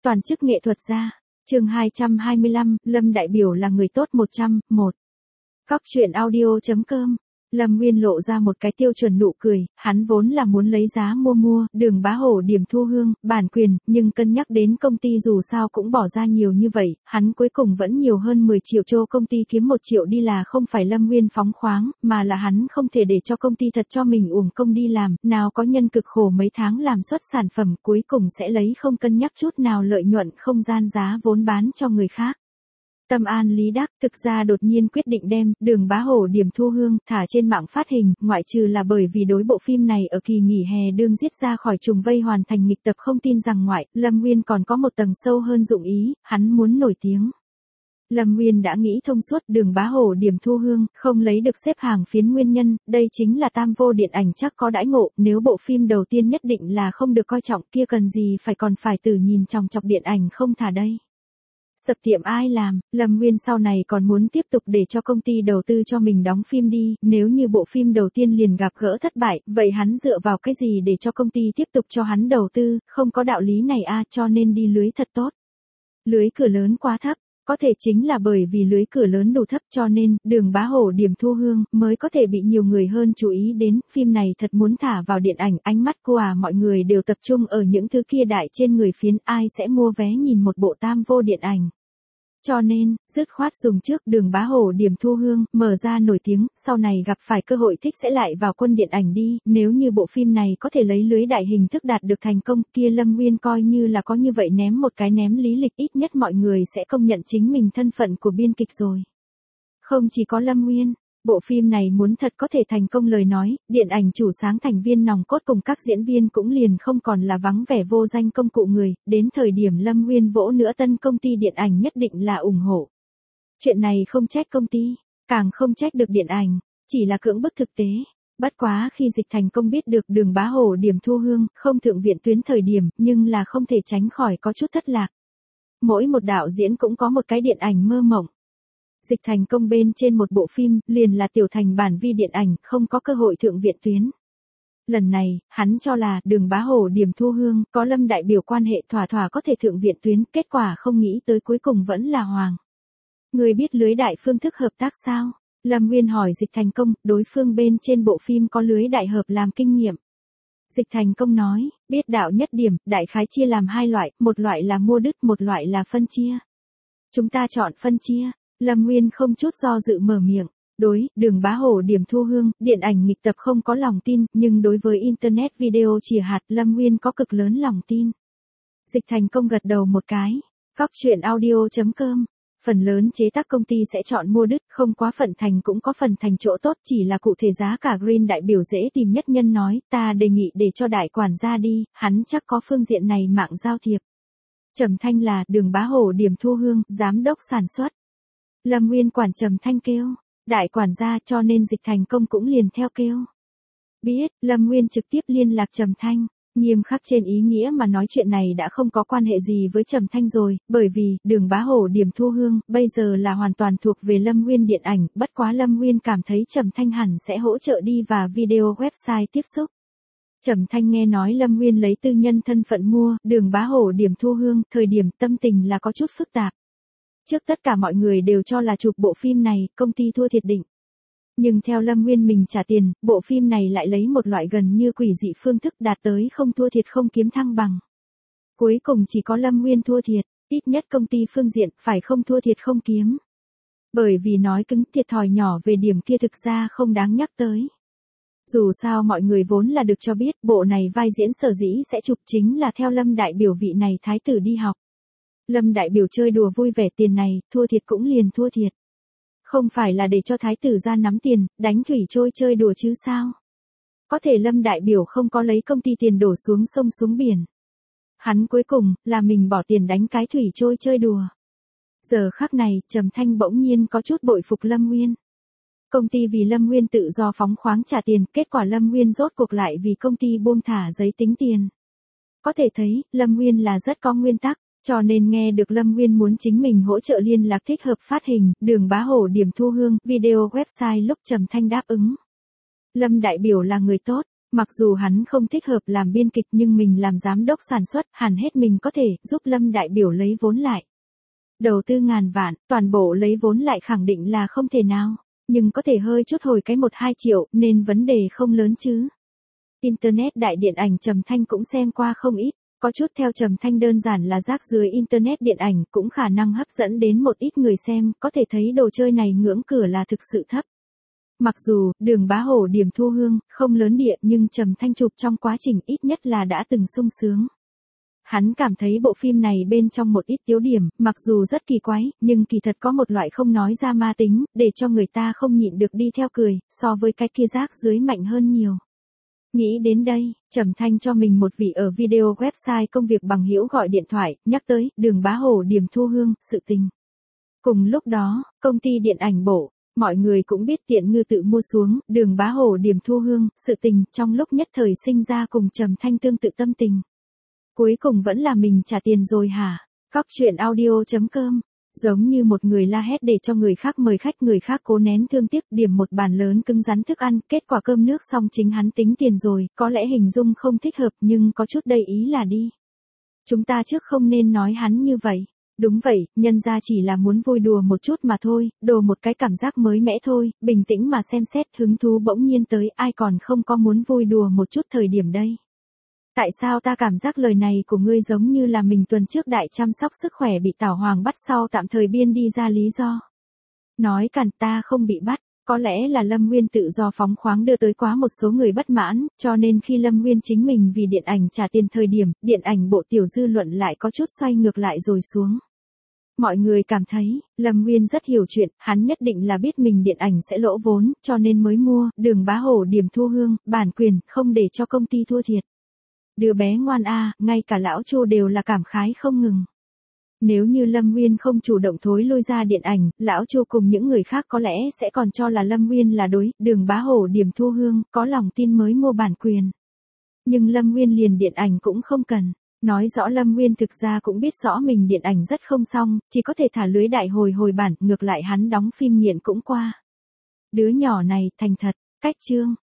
Toàn chức nghệ thuật gia. Chương 225, Lâm đại biểu là người tốt 101. Góc truyện audio.com. Lâm Nguyên lộ ra một cái tiêu chuẩn nụ cười, hắn vốn là muốn lấy giá mua Đường Bá Hổ điểm thu hương, bản quyền, nhưng cân nhắc đến công ty dù sao cũng bỏ ra nhiều như vậy, hắn cuối cùng vẫn nhiều hơn 10 triệu cho công ty kiếm 1 triệu đi là không phải Lâm Nguyên phóng khoáng, mà là hắn không thể để cho công ty thật cho mình uổng công đi làm, nào có nhân cực khổ mấy tháng làm xuất sản phẩm cuối cùng sẽ lấy không cân nhắc chút nào lợi nhuận không gian giá vốn bán cho người khác. Tâm an lý đắc, thực ra đột nhiên quyết định đem Đường Bá Hổ điểm thu hương thả trên mạng phát hình, ngoại trừ là bởi vì đối bộ phim này ở kỳ nghỉ hè đương giết ra khỏi trùng vây hoàn thành nghịch tập không tin rằng ngoại, Lâm Nguyên còn có một tầng sâu hơn dụng ý, hắn muốn nổi tiếng. Lâm Nguyên đã nghĩ thông suốt Đường Bá Hổ điểm thu hương, không lấy được xếp hàng phiến nguyên nhân, đây chính là tam vô điện ảnh chắc có đãi ngộ, nếu bộ phim đầu tiên nhất định là không được coi trọng kia cần gì còn phải từ nhìn chòng chọc điện ảnh không thả đây. Sập tiệm ai làm, Lâm Nguyên sau này còn muốn tiếp tục để cho công ty đầu tư cho mình đóng phim đi, nếu như bộ phim đầu tiên liền gặp gỡ thất bại, vậy hắn dựa vào cái gì để cho công ty tiếp tục cho hắn đầu tư, không có đạo lý này cho nên đi lưới thật tốt. Lưới cửa lớn quá thấp, có thể chính là bởi vì lưới cửa lớn đủ thấp cho nên, Đường Bá Hổ điểm thu hương, mới có thể bị nhiều người hơn chú ý đến, phim này thật muốn thả vào điện ảnh, ánh mắt của mọi người đều tập trung ở những thứ kia đại trên người phiến, ai sẽ mua vé nhìn một bộ tam vô điện ảnh. Cho nên, dứt khoát dùng trước Đường Bá Hổ điểm thu hương, mở ra nổi tiếng, sau này gặp phải cơ hội thích sẽ lại vào quân điện ảnh đi, nếu như bộ phim này có thể lấy lưới đại hình thức đạt được thành công, kia Lâm Nguyên coi như là có như vậy ném một cái ném lý lịch ít nhất mọi người sẽ công nhận chính mình thân phận của biên kịch rồi. Không chỉ có Lâm Nguyên, bộ phim này muốn thật có thể thành công lời nói, điện ảnh chủ sáng thành viên nòng cốt cùng các diễn viên cũng liền không còn là vắng vẻ vô danh công cụ người, đến thời điểm Lâm Nguyên vỗ nữa tân công ty điện ảnh nhất định là ủng hộ. Chuyện này không trách công ty, càng không trách được điện ảnh, chỉ là cưỡng bức thực tế. Bất quá khi dịch thành công biết được Đường Bá Hổ điểm thu hương, không thượng viện tuyến thời điểm, nhưng là không thể tránh khỏi có chút thất lạc. Mỗi một đạo diễn cũng có một cái điện ảnh mơ mộng. Dịch thành công bên trên một bộ phim, liền là tiểu thành bản vi điện ảnh, không có cơ hội thượng viện tuyến. Lần này, hắn cho là Đường Bá Hổ điểm thu hương, có Lâm đại biểu quan hệ thỏa có thể thượng viện tuyến, kết quả không nghĩ tới cuối cùng vẫn là Hoàng. Người biết lưới đại phương thức hợp tác sao? Lâm Nguyên hỏi dịch thành công, đối phương bên trên bộ phim có lưới đại hợp làm kinh nghiệm. Dịch thành công nói, biết đạo nhất điểm, đại khái chia làm hai loại, một loại là mua đứt, một loại là phân chia. Chúng ta chọn phân chia. Lâm Nguyên không chút do dự mở miệng. Đối, Đường Bá Hổ điểm thu hương, điện ảnh nghịch tập không có lòng tin, nhưng đối với Internet video chìa hạt, Lâm Nguyên có cực lớn lòng tin. Dịch thành công gật đầu một cái. Góc truyện audio.com. Phần lớn chế tác công ty sẽ chọn mua đứt, không quá phần thành cũng có phần thành chỗ tốt, chỉ là cụ thể giá cả Green đại biểu dễ tìm nhất nhân nói, ta đề nghị để cho đại quản gia đi, hắn chắc có phương diện này mạng giao thiệp. Trầm Thanh là Đường Bá Hổ điểm thu hương, giám đốc sản xuất. Lâm Nguyên quản Trầm Thanh kêu, đại quản gia cho nên dịch thành công cũng liền theo kêu. Biết, Lâm Nguyên trực tiếp liên lạc Trầm Thanh, nghiêm khắc trên ý nghĩa mà nói chuyện này đã không có quan hệ gì với Trầm Thanh rồi, bởi vì, Đường Bá Hổ điểm thu hương, bây giờ là hoàn toàn thuộc về Lâm Nguyên điện ảnh, bất quá Lâm Nguyên cảm thấy Trầm Thanh hẳn sẽ hỗ trợ đi và video website tiếp xúc. Trầm Thanh nghe nói Lâm Nguyên lấy tư nhân thân phận mua, Đường Bá Hổ điểm thu hương, thời điểm tâm tình là có chút phức tạp. Trước tất cả mọi người đều cho là chụp bộ phim này, công ty thua thiệt định. Nhưng theo Lâm Nguyên mình trả tiền, bộ phim này lại lấy một loại gần như quỷ dị phương thức đạt tới không thua thiệt không kiếm thăng bằng. Cuối cùng chỉ có Lâm Nguyên thua thiệt, ít nhất công ty phương diện phải không thua thiệt không kiếm. Bởi vì nói cứng thiệt thòi nhỏ về điểm kia thực ra không đáng nhắc tới. Dù sao mọi người vốn là được cho biết bộ này vai diễn sở dĩ sẽ chụp chính là theo Lâm đại biểu vị này thái tử đi học. Lâm đại biểu chơi đùa vui vẻ tiền này, thua thiệt cũng liền thua thiệt. Không phải là để cho thái tử ra nắm tiền, đánh thủy trôi chơi đùa chứ sao? Có thể Lâm đại biểu không có lấy công ty tiền đổ xuống sông xuống biển. Hắn cuối cùng, là mình bỏ tiền đánh cái thủy trôi chơi đùa. Giờ khắc này, Trầm Thanh bỗng nhiên có chút bội phục Lâm Nguyên. Công ty vì Lâm Nguyên tự do phóng khoáng trả tiền, kết quả Lâm Nguyên rốt cuộc lại vì công ty buông thả giấy tính tiền. Có thể thấy, Lâm Nguyên là rất có nguyên tắc. Cho nên nghe được Lâm Nguyên muốn chính mình hỗ trợ liên lạc thích hợp phát hình, Đường Bá Hổ điểm thu hương, video website lúc Trầm Thanh đáp ứng. Lâm đại biểu là người tốt, Mặc dù hắn không thích hợp làm biên kịch nhưng mình làm giám đốc sản xuất, hẳn hết mình có thể giúp Lâm đại biểu lấy vốn lại. Đầu tư ngàn vạn, toàn bộ lấy vốn lại khẳng định là không thể nào, nhưng có thể hơi chút hồi cái 1-2 triệu nên vấn đề không lớn chứ. Internet đại điện ảnh Trầm Thanh cũng xem qua không ít, có chút theo Trầm Thanh đơn giản là rác dưới Internet điện ảnh cũng khả năng hấp dẫn đến một ít người xem, có thể thấy đồ chơi này ngưỡng cửa là thực sự thấp. Mặc dù, Đường Bá Hổ điểm thu hương, không lớn địa nhưng Trầm Thanh chụp trong quá trình ít nhất là đã từng sung sướng. Hắn cảm thấy bộ phim này bên trong một ít yếu điểm, mặc dù rất kỳ quái, nhưng kỳ thật có một loại không nói ra ma tính, để cho người ta không nhịn được đi theo cười, so với cái kia rác dưới mạnh hơn nhiều. Nghĩ đến đây, Trầm Thanh cho mình một vị ở video website công việc bằng hữu gọi điện thoại, nhắc tới, Đường Bá Hổ điểm thu hương, sự tình. Cùng lúc đó, công ty điện ảnh bộ, mọi người cũng biết Tiện Ngư tự mua xuống, Đường Bá Hổ điểm thu hương, sự tình, trong lúc nhất thời sinh ra cùng Trầm Thanh tương tự tâm tình. Cuối cùng vẫn là mình trả tiền rồi hả? Cóc truyện audio.com. Giống như một người la hét để cho người khác mời khách, người khác cố nén thương tiếc điểm một bàn lớn cứng rắn thức ăn, kết quả cơm nước xong chính hắn tính tiền rồi, có lẽ hình dung không thích hợp nhưng có chút đầy ý là đi. Chúng ta trước không nên nói hắn như vậy. Đúng vậy, nhân ra chỉ là muốn vui đùa một chút mà thôi, đồ một cái cảm giác mới mẻ thôi, bình tĩnh mà xem xét, hứng thú bỗng nhiên tới, ai còn không có muốn vui đùa một chút thời điểm đây. Tại sao ta cảm giác lời này của ngươi giống như là mình tuần trước đại chăm sóc sức khỏe bị Tảo Hoàng bắt sau tạm thời biên đi ra lý do. Nói cản, ta không bị bắt, có lẽ là Lâm Nguyên tự do phóng khoáng đưa tới quá một số người bất mãn, cho nên khi Lâm Nguyên chính mình vì điện ảnh trả tiền thời điểm, điện ảnh bộ tiểu dư luận lại có chút xoay ngược lại rồi xuống. Mọi người cảm thấy, Lâm Nguyên rất hiểu chuyện, hắn nhất định là biết mình điện ảnh sẽ lỗ vốn, cho nên mới mua, Đường Bá Hổ điểm thu hương, bản quyền, không để cho công ty thua thiệt. Đứa bé ngoan a, ngay cả lão Chu đều là cảm khái không ngừng. Nếu như Lâm Nguyên không chủ động thối lui ra điện ảnh, lão Chu cùng những người khác có lẽ sẽ còn cho là Lâm Nguyên là đối, Đường Bá Hổ điểm thu hương, có lòng tin mới mua bản quyền. Nhưng Lâm Nguyên liền điện ảnh cũng không cần. Nói rõ Lâm Nguyên thực ra cũng biết rõ mình điện ảnh rất không xong, chỉ có thể thả lưới đại hồi bản, ngược lại hắn đóng phim nghiện cũng qua. Đứa nhỏ này, thành thật, cách chương.